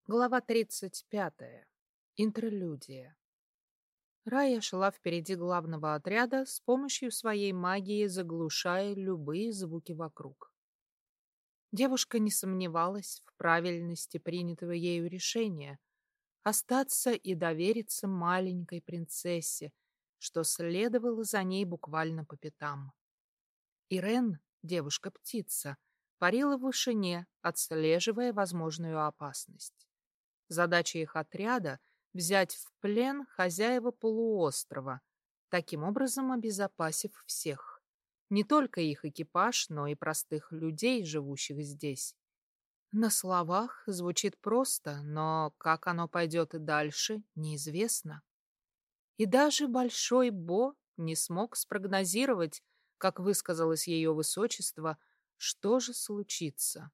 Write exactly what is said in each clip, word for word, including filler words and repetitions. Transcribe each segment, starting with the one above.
Глава тридцать пятая. Интерлюдия. Рая шла впереди главного отряда с помощью своей магии, заглушая любые звуки вокруг. Девушка не сомневалась в правильности принятого ею решения остаться и довериться маленькой принцессе, что следовало за ней буквально по пятам. Ирен, девушка-птица, парила в вышине, отслеживая возможную опасность. Задача их отряда — взять в плен хозяева полуострова, таким образом обезопасив всех. Не только их экипаж, но и простых людей, живущих здесь. На словах звучит просто, но как оно пойдет и дальше, неизвестно. И даже Большой Бо не смог спрогнозировать, как высказалось ее высочество, что же случится.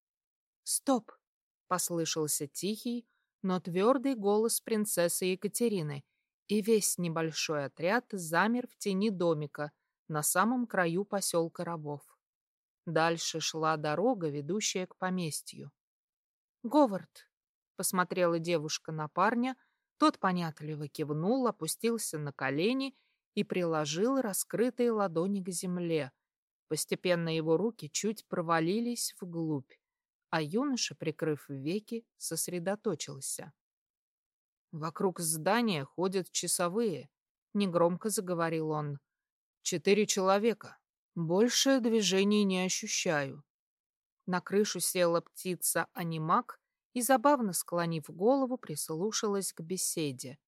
«Стоп!» — послышался тихий, но твердый голос принцессы Екатерины, и весь небольшой отряд замер в тени домика на самом краю поселка рабов. Дальше шла дорога, ведущая к поместью. «Говард!» — посмотрела девушка на парня, тот понятливо кивнул, опустился на колени и приложил раскрытые ладони к земле. Постепенно его руки чуть провалились вглубь, а юноша, прикрыв веки, сосредоточился. «Вокруг здания ходят часовые», — негромко заговорил он. «Четыре человека. Больше движений не ощущаю». На крышу села птица-анимак и, забавно склонив голову, прислушалась к беседе.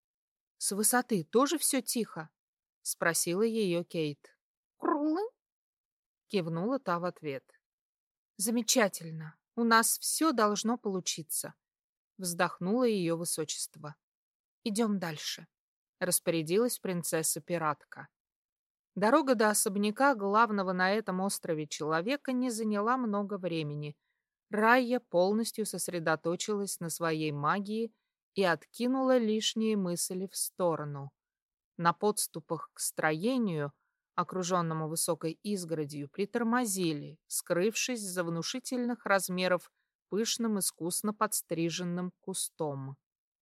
«С высоты тоже все тихо?» — спросила ее Кейт. «Круглы?» — кивнула та в ответ. «Замечательно. У нас все должно получиться», — вздохнуло ее высочество. «Идем дальше», — распорядилась принцесса-пиратка. Дорога до особняка главного на этом острове человека не заняла много времени. Райя полностью сосредоточилась на своей магии и откинула лишние мысли в сторону. На подступах к строению, окруженному высокой изгородью, притормозили, скрывшись за внушительных размеров пышным искусно подстриженным кустом.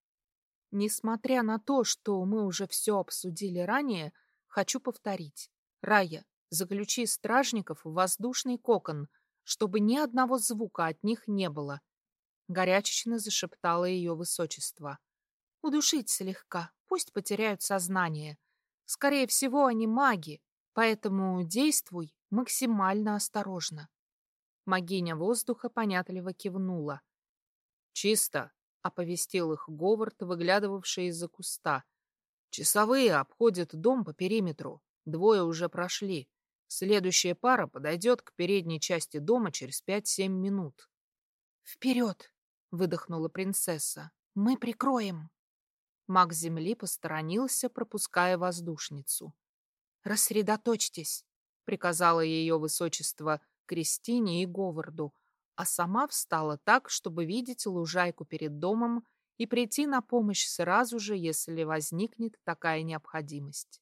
Несмотря на то, что мы уже все обсудили ранее, хочу повторить. Рая, заключи стражников в воздушный кокон, чтобы ни одного звука от них не было. Горячечно зашептало ее высочество. Удушить слегка, пусть потеряют сознание. Скорее всего, они маги, поэтому действуй максимально осторожно. Магиня воздуха понятливо кивнула. «Чисто», — оповестил их Говард, выглядывавший из-за куста. «Часовые обходят дом по периметру. Двое уже прошли. Следующая пара подойдет к передней части дома через пять-семь минут». «Вперед!» — выдохнула принцесса. «Мы прикроем!» Маг земли посторонился, пропуская воздушницу. «Рассредоточьтесь!» — приказала ее высочество Кристине и Говарду, а сама встала так, чтобы видеть лужайку перед домом и прийти на помощь сразу же, если возникнет такая необходимость.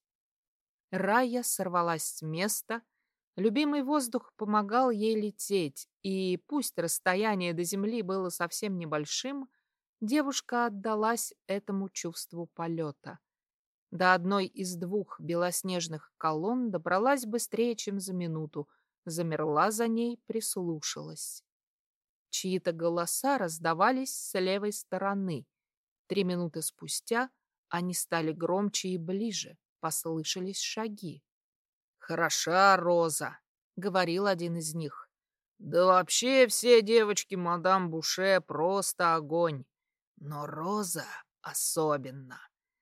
Рая сорвалась с места, любимый воздух помогал ей лететь, и пусть расстояние до земли было совсем небольшим, девушка отдалась этому чувству полета. До одной из двух белоснежных колонн добралась быстрее, чем за минуту, замерла за ней, прислушалась. Чьи-то голоса раздавались с левой стороны. Три минуты спустя они стали громче и ближе, послышались шаги. «Хороша Роза», — говорил один из них. «Да вообще все девочки мадам Буше просто огонь. Но Роза особенно.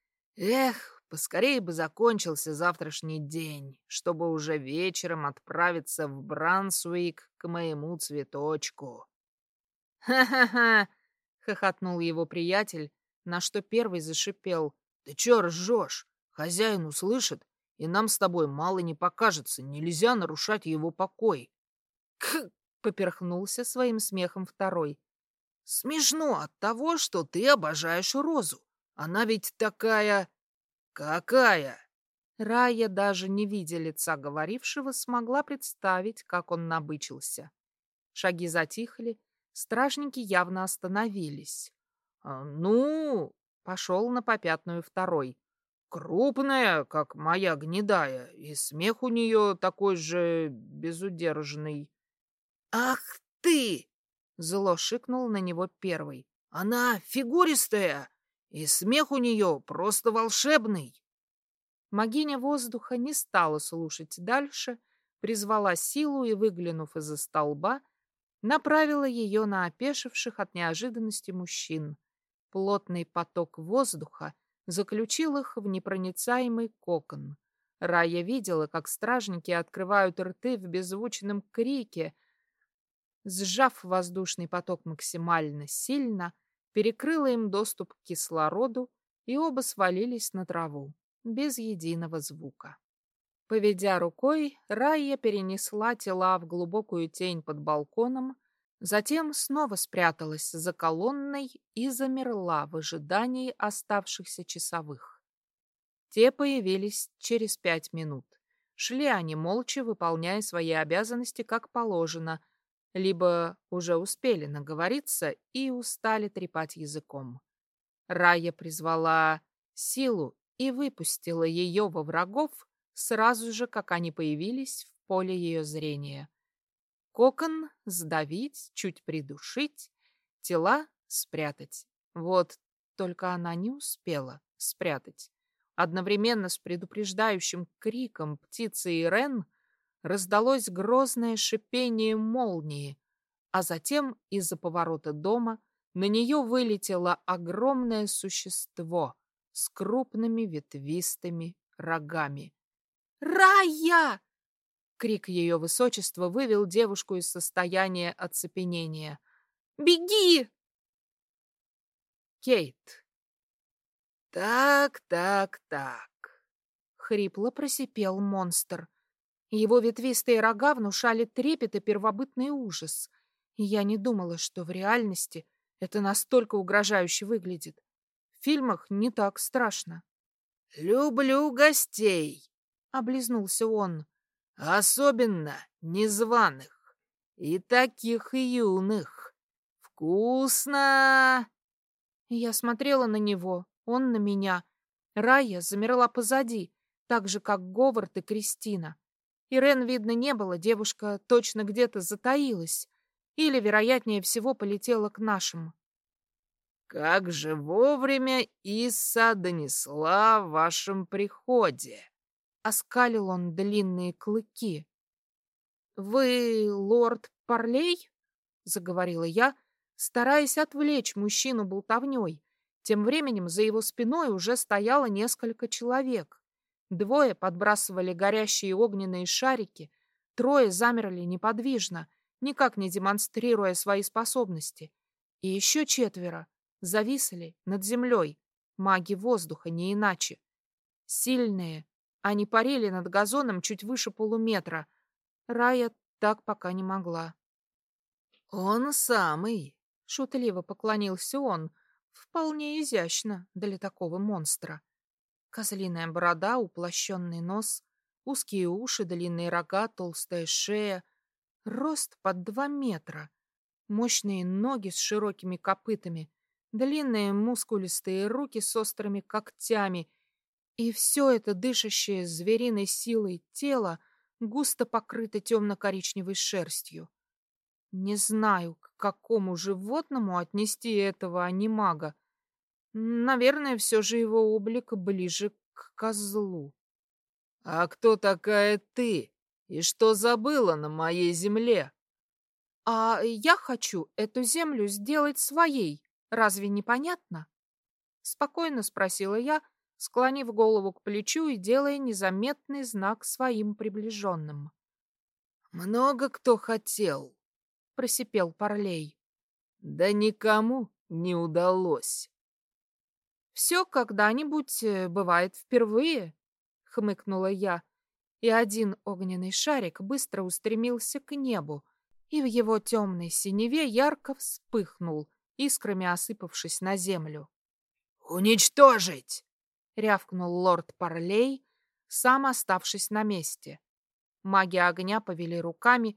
Эх, поскорее бы закончился завтрашний день, чтобы уже вечером отправиться в Брансуик к моему цветочку». «Ха-ха-ха!» — хохотнул его приятель, на что первый зашипел. «Ты чё ржёшь? Хозяин услышит, и нам с тобой мало не покажется, нельзя нарушать его покой». «Кх!» — поперхнулся своим смехом второй. «Смешно от того, что ты обожаешь Розу. Она ведь такая... какая?» Рая, даже не видя лица говорившего, смогла представить, как он набычился. Шаги затихли, Стражники явно остановились. «А, ну, пошел на попятную второй. Крупная, как моя гнедая, и смех у нее такой же безудержный». «Ах ты!» — зло шикнул на него первый. «Она фигуристая, и смех у нее просто волшебный». Магиня воздуха не стала слушать дальше, призвала силу и, выглянув из-за столба, направила ее на опешивших от неожиданности мужчин. Плотный поток воздуха заключил их в непроницаемый кокон. Рая видела, как стражники открывают рты в беззвучном крике. Сжав воздушный поток максимально сильно, перекрыла им доступ к кислороду, и оба свалились на траву, без единого звука. Поведя рукой, Райя перенесла тела в глубокую тень под балконом, затем снова спряталась за колонной и замерла в ожидании оставшихся часовых. Те появились через пять минут. Шли они молча, выполняя свои обязанности как положено, либо уже успели наговориться и устали трепать языком. Райя призвала силу и выпустила ее во врагов сразу же, как они появились в поле ее зрения. Кокон сдавить, чуть придушить, тела спрятать. Вот только она не успела спрятать. Одновременно с предупреждающим криком птицы Ирен раздалось грозное шипение молнии, а затем из-за поворота дома на нее вылетело огромное существо с крупными ветвистыми рогами. «Рая!» Крик ее высочества вывел девушку из состояния оцепенения. «Беги!» Кейт. «Так, так, так», — хрипло просипел монстр. Его ветвистые рога внушали трепет и первобытный ужас. И я не думала, что в реальности это настолько угрожающе выглядит. В фильмах не так страшно. «Люблю гостей», — облизнулся он. «Особенно незваных и таких юных. Вкусно!» Я смотрела на него, он на меня. Рая замерла позади, так же, как Говард и Кристина. Ирен видно не было, девушка точно где-то затаилась. Или, вероятнее всего, полетела к нашим. «Как же вовремя Исса донесла о вашем приходе!» Оскалил он длинные клыки. «Вы лорд Парлей?» — заговорила я, стараясь отвлечь мужчину болтовней. Тем временем за его спиной уже стояло несколько человек. Двое подбрасывали горящие огненные шарики, трое замерли неподвижно, никак не демонстрируя свои способности. И еще четверо зависли над землей, маги воздуха, не иначе. Сильные, они парили над газоном чуть выше полуметра. Рая так пока не могла. «Он самый!» — шутливо поклонился он, вполне изящно для такого монстра. Козлиная борода, уплощенный нос, узкие уши, длинные рога, толстая шея, рост под два метра, мощные ноги с широкими копытами, длинные мускулистые руки с острыми когтями, и все это дышащее звериной силой тело густо покрыто темно-коричневой шерстью. Не знаю, к какому животному отнести этого анимага. Наверное, все же его облик ближе к козлу. «А кто такая ты? И что забыла на моей земле?» «А я хочу эту землю сделать своей. Разве не понятно?» Спокойно спросила я, склонив голову к плечу и делая незаметный знак своим приближенным. «Много кто хотел», — просипел Парлей. «Да никому не удалось». «Все когда-нибудь бывает впервые», — хмыкнула я, и один огненный шарик быстро устремился к небу, и в его темной синеве ярко вспыхнул, искрами осыпавшись на землю. «Уничтожить!» — рявкнул лорд Парлей, сам оставшись на месте. Маги огня повели руками,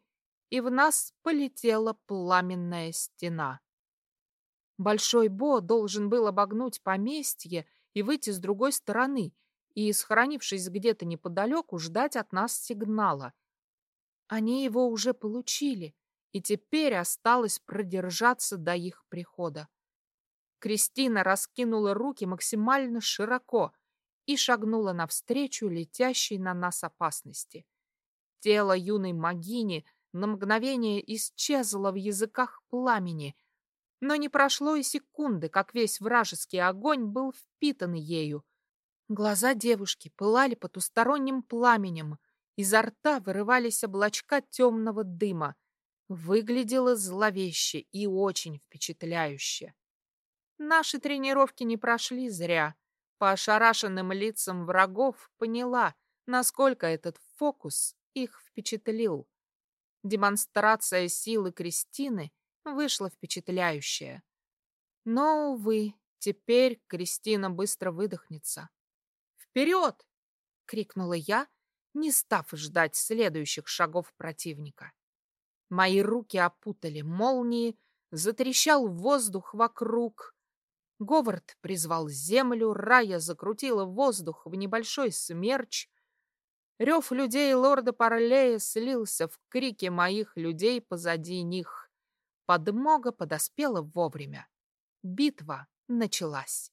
и в нас полетела пламенная стена. Большой Бо должен был обогнуть поместье и выйти с другой стороны, и, схоронившись где-то неподалеку, ждать от нас сигнала. Они его уже получили, и теперь осталось продержаться до их прихода. Кристина раскинула руки максимально широко и шагнула навстречу летящей на нас опасности. Тело юной могини на мгновение исчезло в языках пламени, но не прошло и секунды, как весь вражеский огонь был впитан ею. Глаза девушки пылали потусторонним пламенем, изо рта вырывались облачка темного дыма. Выглядело зловеще и очень впечатляюще. Наши тренировки не прошли зря. По ошарашенным лицам врагов поняла, насколько этот фокус их впечатлил. Демонстрация силы Кристины вышла впечатляющая. Но, увы, теперь Кристина быстро выдохнется. «Вперед!» — крикнула я, не став ждать следующих шагов противника. Мои руки опутали молнии, затрещал воздух вокруг. Говард призвал землю, Рая закрутила воздух в небольшой смерч. Рев людей лорда Парлея слился в крике моих людей позади них. Подмога подоспела вовремя. Битва началась.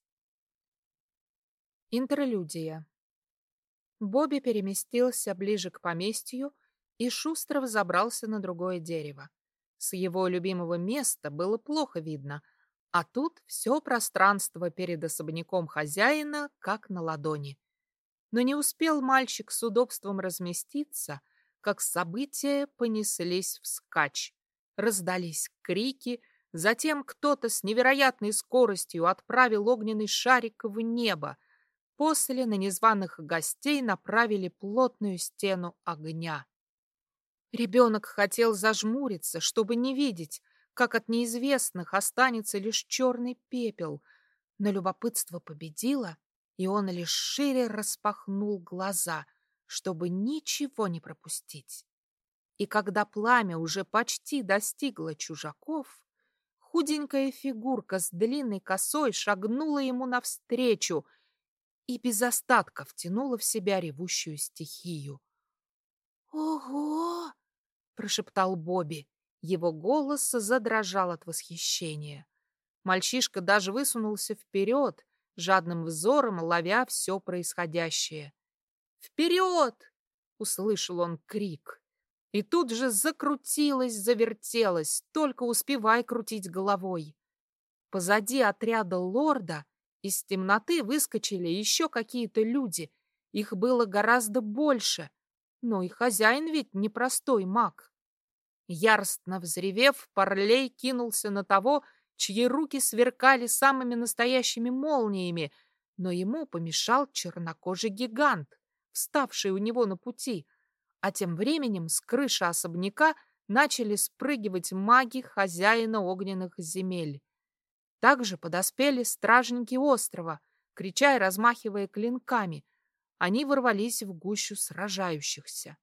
Интерлюдия. Бобби переместился ближе к поместью и шустро взобрался на другое дерево. С его любимого места было плохо видно, а тут все пространство перед особняком хозяина как на ладони. Но не успел мальчик с удобством разместиться, как события понеслись вскачь. Раздались крики, затем кто-то с невероятной скоростью отправил огненный шарик в небо. После на незваных гостей направили плотную стену огня. Ребенок хотел зажмуриться, чтобы не видеть, как от неизвестных останется лишь черный пепел, но любопытство победило, и он лишь шире распахнул глаза, чтобы ничего не пропустить. И когда пламя уже почти достигло чужаков, худенькая фигурка с длинной косой шагнула ему навстречу и без остатка втянула в себя ревущую стихию. «Ого!» — прошептал Бобби. Его голос задрожал от восхищения. Мальчишка даже высунулся вперед, жадным взором ловя все происходящее. «Вперед!» — услышал он крик. И тут же закрутилась, завертелась, только успевай крутить головой. Позади отряда лорда из темноты выскочили еще какие-то люди. Их было гораздо больше, но и хозяин ведь непростой маг. Яростно взревев, Парлей кинулся на того, чьи руки сверкали самыми настоящими молниями, но ему помешал чернокожий гигант, вставший у него на пути. А тем временем с крыши особняка начали спрыгивать маги хозяина огненных земель. Также подоспели стражники острова, крича и размахивая клинками. Они ворвались в гущу сражающихся.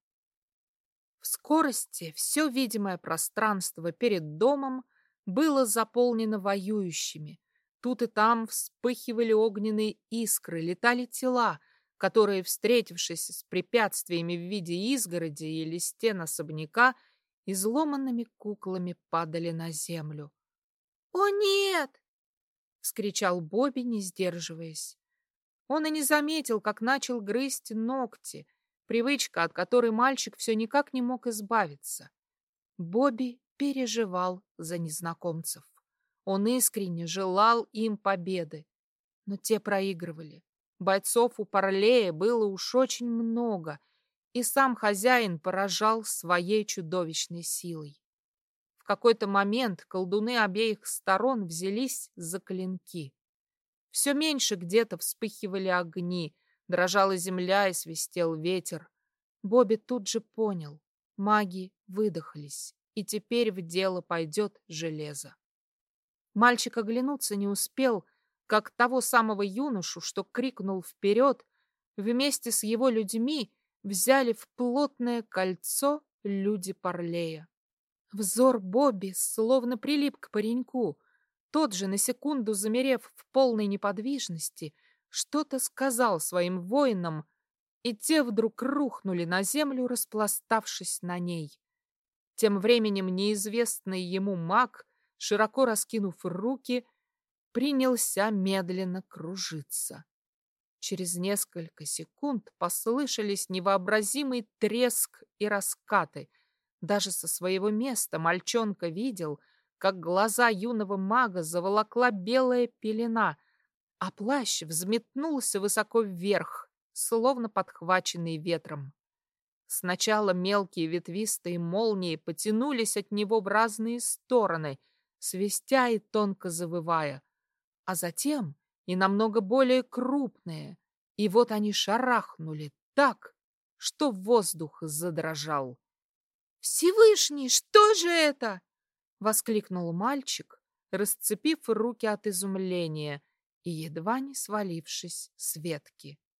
В скорости все видимое пространство перед домом было заполнено воюющими. Тут и там вспыхивали огненные искры, летали тела, которые, встретившись с препятствиями в виде изгороди или стен особняка, изломанными куклами падали на землю. «О, нет!» — вскричал Бобби, не сдерживаясь. Он и не заметил, как начал грызть ногти, привычка, от которой мальчик все никак не мог избавиться. Бобби переживал за незнакомцев. Он искренне желал им победы, но те проигрывали. Бойцов у Парлея было уж очень много, и сам хозяин поражал своей чудовищной силой. В какой-то момент колдуны обеих сторон взялись за клинки. Все меньше где-то вспыхивали огни, дрожала земля и свистел ветер. Бобби тут же понял, маги выдохлись, и теперь в дело пойдет железо. Мальчик оглянуться не успел, как того самого юношу, что крикнул вперед, вместе с его людьми взяли в плотное кольцо люди Парлея. Взор Бобби словно прилип к пареньку. Тот же, на секунду замерев в полной неподвижности, что-то сказал своим воинам, и те вдруг рухнули на землю, распластавшись на ней. Тем временем неизвестный ему маг, широко раскинув руки, принялся медленно кружиться. Через несколько секунд послышались невообразимый треск и раскаты. Даже со своего места мальчонка видел, как глаза юного мага заволокла белая пелена, а плащ взметнулся высоко вверх, словно подхваченный ветром. Сначала мелкие ветвистые молнии потянулись от него в разные стороны, свистя и тонко завывая, а затем и намного более крупные, и вот они шарахнули так, что воздух задрожал. «Всевышний, что же это?» — воскликнул мальчик, расцепив руки от изумления и едва не свалившись с ветки.